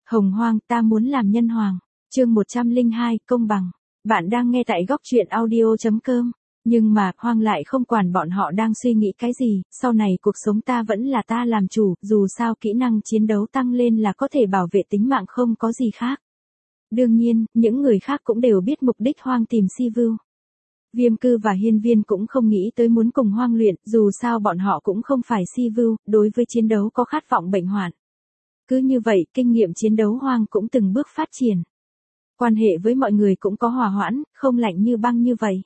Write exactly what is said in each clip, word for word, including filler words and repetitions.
Hồng Hoang, ta muốn làm nhân hoàng. Chương một trăm lẻ hai, công bằng. Bạn đang nghe tại góc truyện audio chấm com. Nhưng mà, Hoang lại không quản bọn họ đang suy nghĩ cái gì, sau này cuộc sống ta vẫn là ta làm chủ, dù sao kỹ năng chiến đấu tăng lên là có thể bảo vệ tính mạng không có gì khác. Đương nhiên, những người khác cũng đều biết mục đích Hoang tìm Si Vưu. Viêm Cư và Hiên Viên cũng không nghĩ tới muốn cùng Hoang luyện, dù sao bọn họ cũng không phải Si Vưu, đối với chiến đấu có khát vọng bệnh hoạn. Cứ như vậy, kinh nghiệm chiến đấu Hoang cũng từng bước phát triển. Quan hệ với mọi người cũng có hòa hoãn, không lạnh như băng như vậy.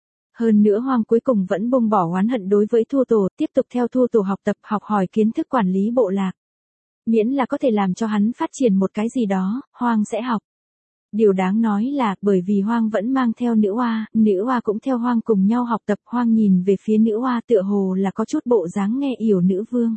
Hơn nữa Hoang cuối cùng vẫn buông bỏ oán hận đối với Thua Tổ, tiếp tục theo Thua Tổ học tập, học hỏi kiến thức quản lý bộ lạc. Miễn là có thể làm cho hắn phát triển một cái gì đó, Hoang sẽ học. Điều đáng nói là, bởi vì Hoang vẫn mang theo nữ oa, nữ oa cũng theo Hoang cùng nhau học tập. Hoang nhìn về phía nữ oa tựa hồ là có chút bộ dáng nghe yểu nữ vương.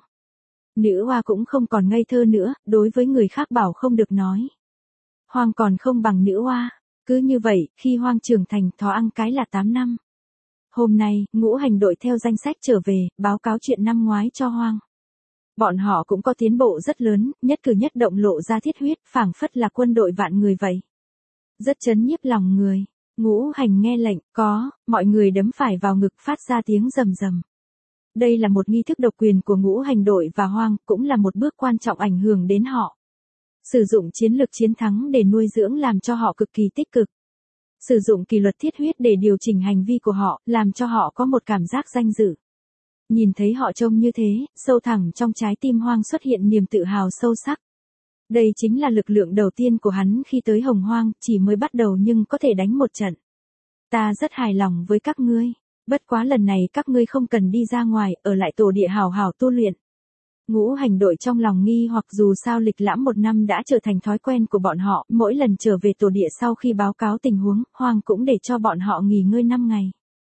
Nữ oa cũng không còn ngây thơ nữa, đối với người khác bảo không được nói. Hoang còn không bằng nữ oa. Cứ như vậy, khi Hoang trưởng thành thó ăn cái là tám năm. Hôm nay, ngũ hành đội theo danh sách trở về, báo cáo chuyện năm ngoái cho Hoang. Bọn họ cũng có tiến bộ rất lớn, nhất cử nhất động lộ ra thiết huyết, phảng phất là quân đội vạn người vậy. Rất chấn nhiếp lòng người. Ngũ hành nghe lệnh, có, mọi người đấm phải vào ngực phát ra tiếng rầm rầm. Đây là một nghi thức độc quyền của ngũ hành đội và Hoang, cũng là một bước quan trọng ảnh hưởng đến họ. Sử dụng chiến lược chiến thắng để nuôi dưỡng làm cho họ cực kỳ tích cực. Sử dụng kỷ luật thiết huyết để điều chỉnh hành vi của họ, làm cho họ có một cảm giác danh dự. Nhìn thấy họ trông như thế, sâu thẳm trong trái tim Hoang xuất hiện niềm tự hào sâu sắc. Đây chính là lực lượng đầu tiên của hắn khi tới Hồng Hoang, chỉ mới bắt đầu nhưng có thể đánh một trận. Ta rất hài lòng với các ngươi. Bất quá lần này các ngươi không cần đi ra ngoài, ở lại tổ địa hào hào tu luyện. Ngũ hành đội trong lòng nghi hoặc dù sao lịch lãm một năm đã trở thành thói quen của bọn họ, mỗi lần trở về tổ địa sau khi báo cáo tình huống, Hoang cũng để cho bọn họ nghỉ ngơi năm ngày.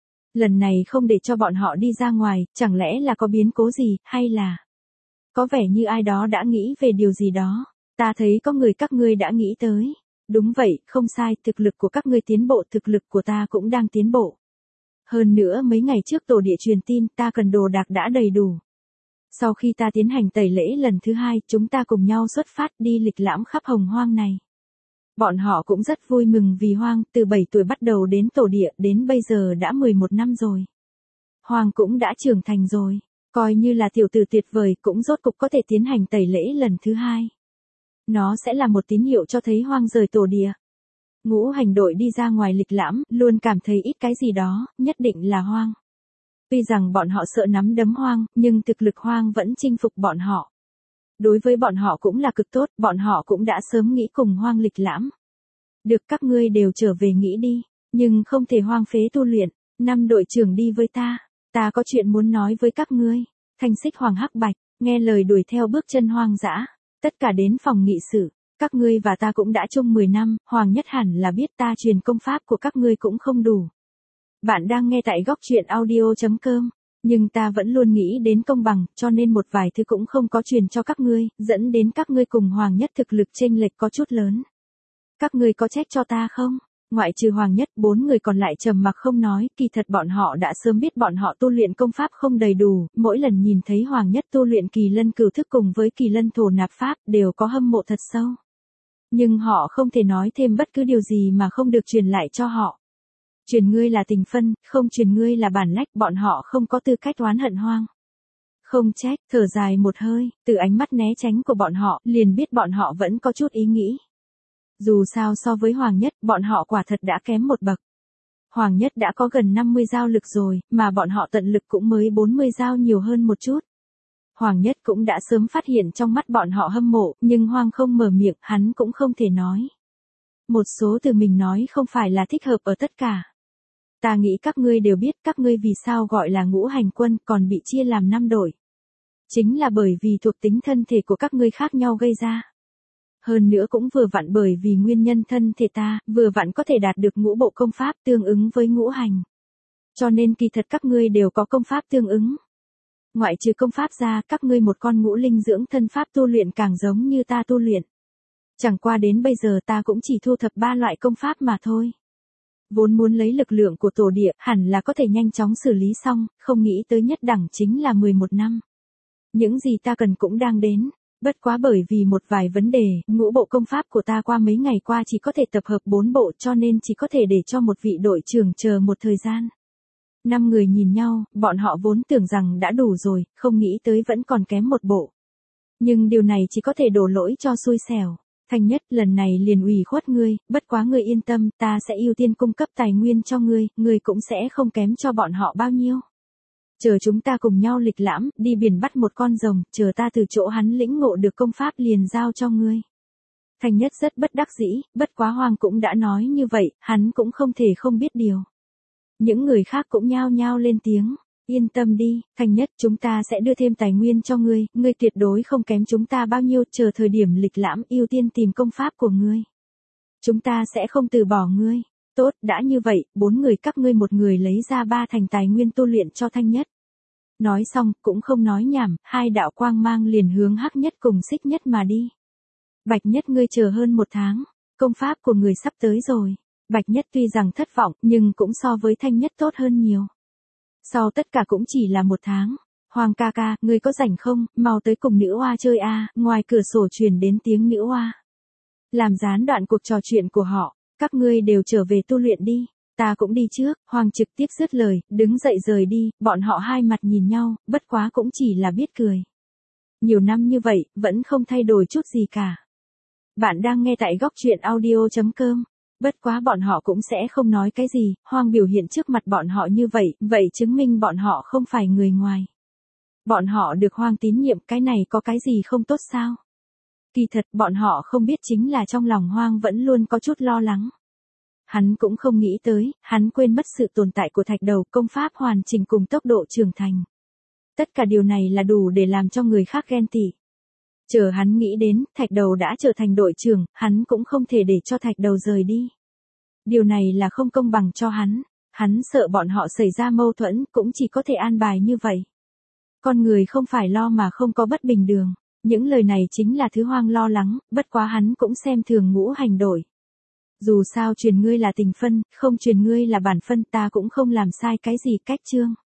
Lần này không để cho bọn họ đi ra ngoài, chẳng lẽ là có biến cố gì, hay là... Có vẻ như ai đó đã nghĩ về điều gì đó. Ta thấy có người các ngươi đã nghĩ tới. Đúng vậy, không sai, thực lực của các ngươi tiến bộ, thực lực của ta cũng đang tiến bộ. Hơn nữa mấy ngày trước tổ địa truyền tin, ta cần đồ đạc đã đầy đủ. Sau khi ta tiến hành tẩy lễ lần thứ hai, chúng ta cùng nhau xuất phát đi lịch lãm khắp Hồng Hoang này. Bọn họ cũng rất vui mừng vì Hoang, từ bảy tuổi bắt đầu đến tổ địa, đến bây giờ đã mười một năm rồi. Hoang cũng đã trưởng thành rồi, coi như là tiểu tử tuyệt vời, cũng rốt cục có thể tiến hành tẩy lễ lần thứ hai. Nó sẽ là một tín hiệu cho thấy Hoang rời tổ địa. Ngũ hành đội đi ra ngoài lịch lãm, luôn cảm thấy ít cái gì đó, nhất định là Hoang. Tuy rằng bọn họ sợ nắm đấm Hoang, nhưng thực lực Hoang vẫn chinh phục bọn họ. Đối với bọn họ cũng là cực tốt, bọn họ cũng đã sớm nghĩ cùng Hoang lịch lãm. Được, các ngươi đều trở về nghĩ đi, nhưng không thể hoang phế tu luyện. Năm đội trưởng đi với ta, ta có chuyện muốn nói với các ngươi. Thanh Xích Hoàng Hắc Bạch, nghe lời đuổi theo bước chân hoang dã, tất cả đến phòng nghị sự. Các ngươi và ta cũng đã chung mười năm, Hoàng Nhất hẳn là biết ta truyền công pháp của các ngươi cũng không đủ. Bạn đang nghe tại góc truyện audio chấm com, nhưng ta vẫn luôn nghĩ đến công bằng, cho nên một vài thứ cũng không có truyền cho các ngươi, dẫn đến các ngươi cùng Hoàng Nhất thực lực chênh lệch có chút lớn. Các ngươi có trách cho ta không? Ngoại trừ Hoàng Nhất, bốn người còn lại trầm mặc không nói, kỳ thật bọn họ đã sớm biết bọn họ tu luyện công pháp không đầy đủ, mỗi lần nhìn thấy Hoàng Nhất tu luyện Kỳ Lân Cửu Thức cùng với Kỳ Lân Thổ Nạp Pháp, đều có hâm mộ thật sâu. Nhưng họ không thể nói thêm bất cứ điều gì mà không được truyền lại cho họ. Truyền ngươi là tình phân, không truyền ngươi là bản lách, bọn họ không có tư cách oán hận Hoang. Không trách, thở dài một hơi, từ ánh mắt né tránh của bọn họ, liền biết bọn họ vẫn có chút ý nghĩ. Dù sao so với Hoàng Nhất, bọn họ quả thật đã kém một bậc. Hoàng Nhất đã có gần năm mươi giao lực rồi, mà bọn họ tận lực cũng mới bốn mươi giao nhiều hơn một chút. Hoàng Nhất cũng đã sớm phát hiện trong mắt bọn họ hâm mộ, nhưng Hoang không mở miệng, hắn cũng không thể nói. Một số từ mình nói không phải là thích hợp ở tất cả. Ta nghĩ các ngươi đều biết các ngươi vì sao gọi là ngũ hành quân còn bị chia làm năm đội. Chính là bởi vì thuộc tính thân thể của các ngươi khác nhau gây ra. Hơn nữa cũng vừa vặn bởi vì nguyên nhân thân thể ta, vừa vặn có thể đạt được ngũ bộ công pháp tương ứng với ngũ hành. Cho nên kỳ thật các ngươi đều có công pháp tương ứng. Ngoại trừ công pháp ra, các ngươi một con ngũ linh dưỡng thân pháp tu luyện càng giống như ta tu luyện. Chẳng qua đến bây giờ ta cũng chỉ thu thập ba loại công pháp mà thôi. Vốn muốn lấy lực lượng của tổ địa, hẳn là có thể nhanh chóng xử lý xong, không nghĩ tới nhất đẳng chính là mười một năm. Những gì ta cần cũng đang đến. Bất quá bởi vì một vài vấn đề, ngũ bộ công pháp của ta qua mấy ngày qua chỉ có thể tập hợp bốn bộ cho nên chỉ có thể để cho một vị đội trưởng chờ một thời gian. Năm người nhìn nhau, bọn họ vốn tưởng rằng đã đủ rồi, không nghĩ tới vẫn còn kém một bộ. Nhưng điều này chỉ có thể đổ lỗi cho xui xẻo. Thanh Nhất, lần này liền ủy khuất ngươi, bất quá ngươi yên tâm, ta sẽ ưu tiên cung cấp tài nguyên cho ngươi, ngươi cũng sẽ không kém cho bọn họ bao nhiêu. Chờ chúng ta cùng nhau lịch lãm, đi biển bắt một con rồng, chờ ta từ chỗ hắn lĩnh ngộ được công pháp liền giao cho ngươi. Thanh Nhất rất bất đắc dĩ, bất quá Hoàng cũng đã nói như vậy, hắn cũng không thể không biết điều. Những người khác cũng nhao nhao lên tiếng. Yên tâm đi, Thanh Nhất, chúng ta sẽ đưa thêm tài nguyên cho ngươi, ngươi tuyệt đối không kém chúng ta bao nhiêu, chờ thời điểm lịch lãm ưu tiên tìm công pháp của ngươi. Chúng ta sẽ không từ bỏ ngươi. Tốt, đã như vậy, bốn người các ngươi một người lấy ra ba thành tài nguyên tu luyện cho Thanh Nhất. Nói xong, cũng không nói nhảm, hai đạo quang mang liền hướng Hắc Nhất cùng Xích Nhất mà đi. Bạch Nhất, ngươi chờ hơn một tháng, công pháp của người sắp tới rồi. Bạch Nhất tuy rằng thất vọng, nhưng cũng so với Thanh Nhất tốt hơn nhiều. Sau tất cả cũng chỉ là một tháng. Hoàng ca ca, ngươi có rảnh không, mau tới cùng nữ oa chơi a. Ngoài cửa sổ truyền đến tiếng nữ oa. Làm gián đoạn cuộc trò chuyện của họ, các ngươi đều trở về tu luyện đi, ta cũng đi trước. Hoàng trực tiếp dứt lời, đứng dậy rời đi, bọn họ hai mặt nhìn nhau, bất quá cũng chỉ là biết cười. Nhiều năm như vậy, vẫn không thay đổi chút gì cả. Bạn đang nghe tại góc truyện audio chấm com. Bất quá bọn họ cũng sẽ không nói cái gì, Hoàng biểu hiện trước mặt bọn họ như vậy, vậy chứng minh bọn họ không phải người ngoài. Bọn họ được Hoàng tín nhiệm, cái này có cái gì không tốt sao? Kỳ thật bọn họ không biết chính là trong lòng Hoàng vẫn luôn có chút lo lắng. Hắn cũng không nghĩ tới, hắn quên mất sự tồn tại của thạch đầu, công pháp hoàn chỉnh cùng tốc độ trưởng thành. Tất cả điều này là đủ để làm cho người khác ghen tị. Chờ hắn nghĩ đến, thạch đầu đã trở thành đội trưởng, hắn cũng không thể để cho thạch đầu rời đi. Điều này là không công bằng cho hắn, hắn sợ bọn họ xảy ra mâu thuẫn, cũng chỉ có thể an bài như vậy. Con người không phải lo mà không có bất bình đường, những lời này chính là thứ Hoàng lo lắng, bất quá hắn cũng xem thường ngũ hành đội. Dù sao truyền ngươi là tình phân, không truyền ngươi là bản phân, ta cũng không làm sai cái gì cách chương.